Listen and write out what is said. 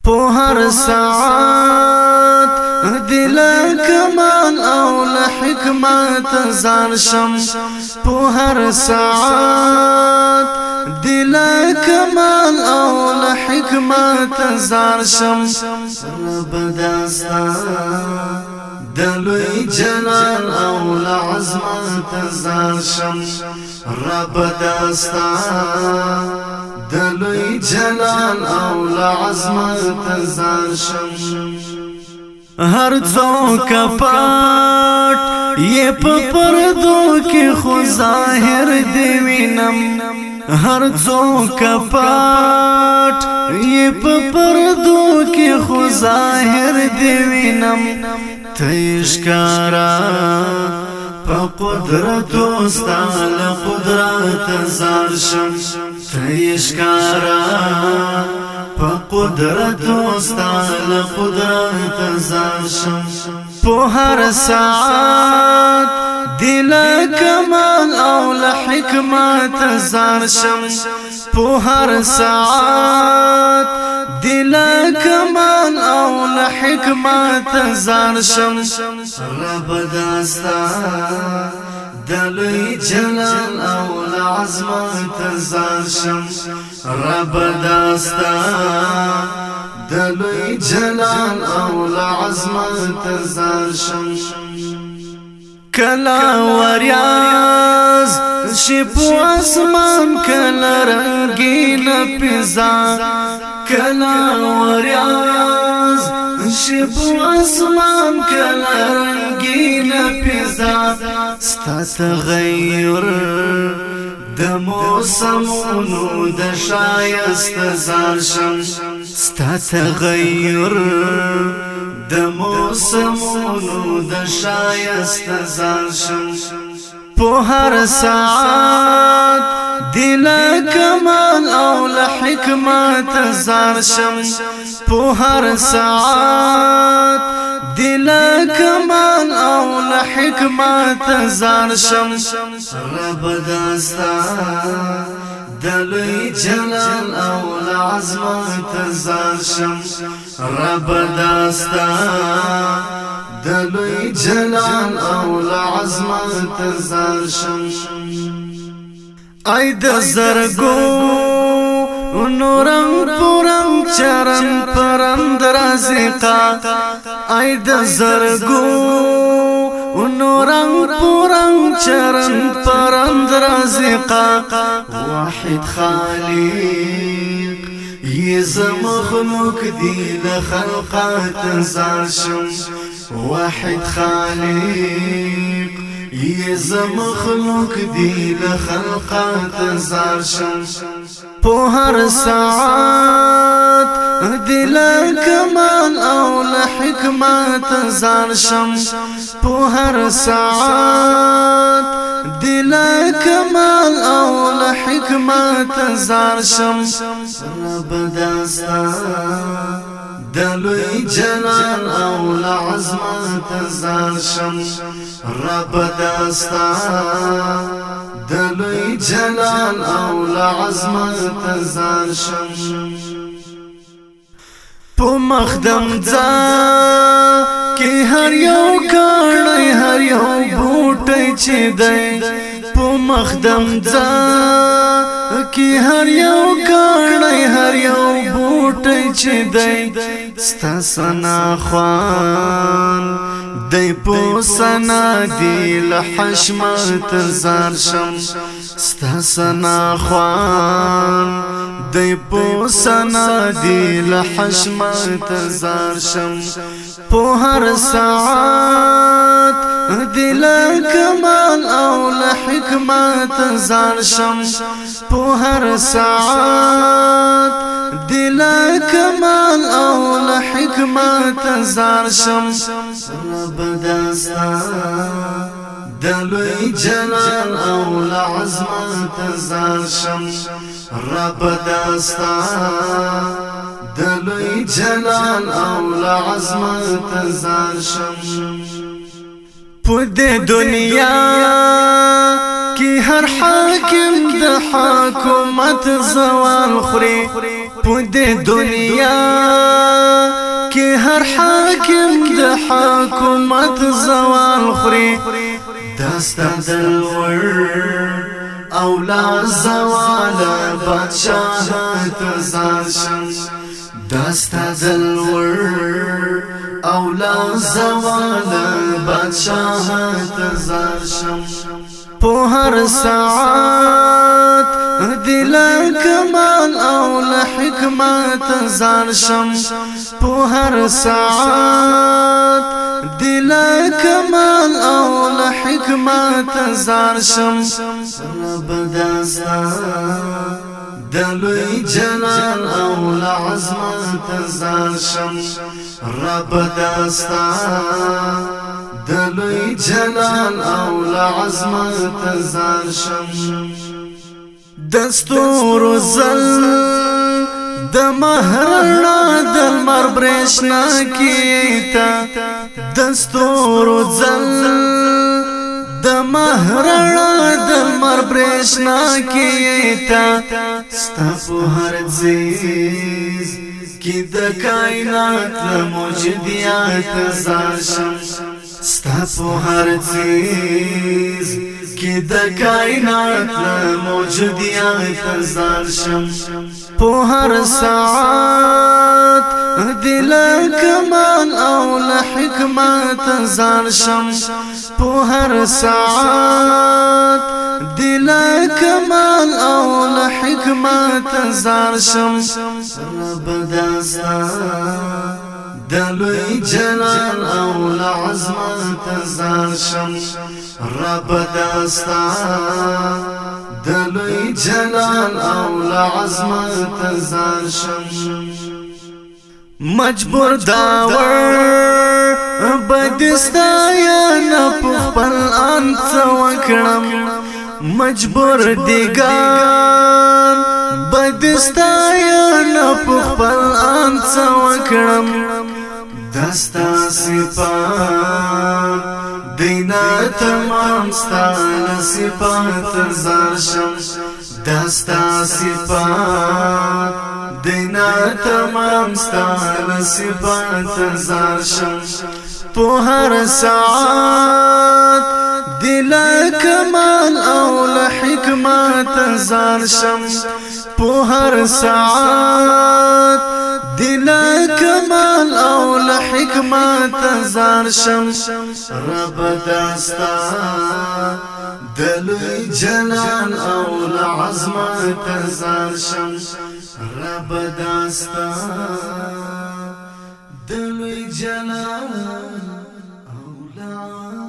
په هر ساعت دل کمال او له حکمت ځان شم په هر ساعت دل کمال او له حکمت ځان شم رب داستا دلوی جلال او له عظمت ځان شم رب داستا دلوی جلال او لعظمت ځان شم هر څوک پټ یې په پردو کې خو ظاهر دی وینم هر څوک پټ یې په پردو کې خو ظاهر دی وینم تیشکارا په قدرت استال قدرت زار شم تیشکارا په قدرت استال قدرت زار شم په هر ساعت دل کمال او له حکمت زار شم په هر ساعت دل کمال او له حکمت زار شم رب داستا دلوی جلال او له عظمت زار شم رب داستا دلوی جلال او له عظمت زار شم کلا وریاز شپ اسمان کلا رنگین پیزا کلا وریاز شپ اسمان کلا رنگین پیزا ستا تغیر د موسمونو د شایست زار شم ستا تغیر د موسمونو د شایست زار شم په هر ساعت دل کمال او له حکمت زار شم په هر ساعت دل کمال او له حکمت زار شم رب داستا دلوی جلال او له عظمت زار شم رب داستا دلوی جلال او له عظمت زار شم ای د زرګو نورم پورم چرن پرند رازقا ای د زرګو نورم پورم چرن پرند رازقا واحد خالق یز مخلوق دی لخلقات زار شم واحد خالق یز مخلوق دی لخلقات زار شم په هر ساعت دل کمال او له حکمت زار شم په هر ساعت دل کمال او له حکمت زار شم رب داستا دلوی جلال او له عظمت زار شم رب داستا دلوی جلال او له عظمت زار شم په مخدم ځا کې هر یو کاڼی هر یو بوټی چې دی په مخدم ځا کې هر یو کاڼی هر یو بوټی چې دی ستا ثنا خوان دی په ثنا دی له حشمت زار شم ستا ثنا خوان دی په ثنا دی له حشمت زار شم په هر ساعت دل کمال او له حکمت زار شم په هر ساعت دل کمال او له حکمت زار شم رب داستا دلوی جلال او له عظمت زار شم رب داستا دلوی جلال او له عظمت زار شم په دې دنیا کې هر حاکم د حکومت زوال خوري په دې دنیا هر حاکم د حکومت زوال خوري دستا دلور او لا زوال بادشاہت زاشم دستا دلور او لا زوال بادشاہت زاشم په هر ساعت دل کمال او لحکمت زاشم په هر ساعت دل کمال او لحکمت زاشم رب دستا دلوی جلال او لعظمت زاشم رب دستا دلوی جلال او لعظمت زاشم دستور زل د مهرنا دل مر برشنا کیتا دستور زل د مهرنا دل مر برشنا کیتا ستاسو هر عزیز کی د کائنات موجودیات زاشم ستاسو هر عزیز کی د کائنات موجودیات زاشم په هر ساعت دل کمال او لحکمت زاشم په هر ساعت دل کمال او لحکمت زاشم رب دستا دلوی جلال او لعظمت زاشم رب دستا دلوی جلال او لعظمت زاشم مجبور داور بدستا یا نپخپل انت وکرم مجبور دیگان بدستا یا نپخپل انت وکرم دستا صفات دینا تمام ستان صفات زاشم دستا صفات دینا تمام ستان صفات زاشم په هر ساعت دل کمال او لحکمت زاشم په هر ساعت دل کمال او لحکمت زاشم رب دستا دلوی جلال او لعظمت زاشم رب دستا دلوی جلال او لعظمت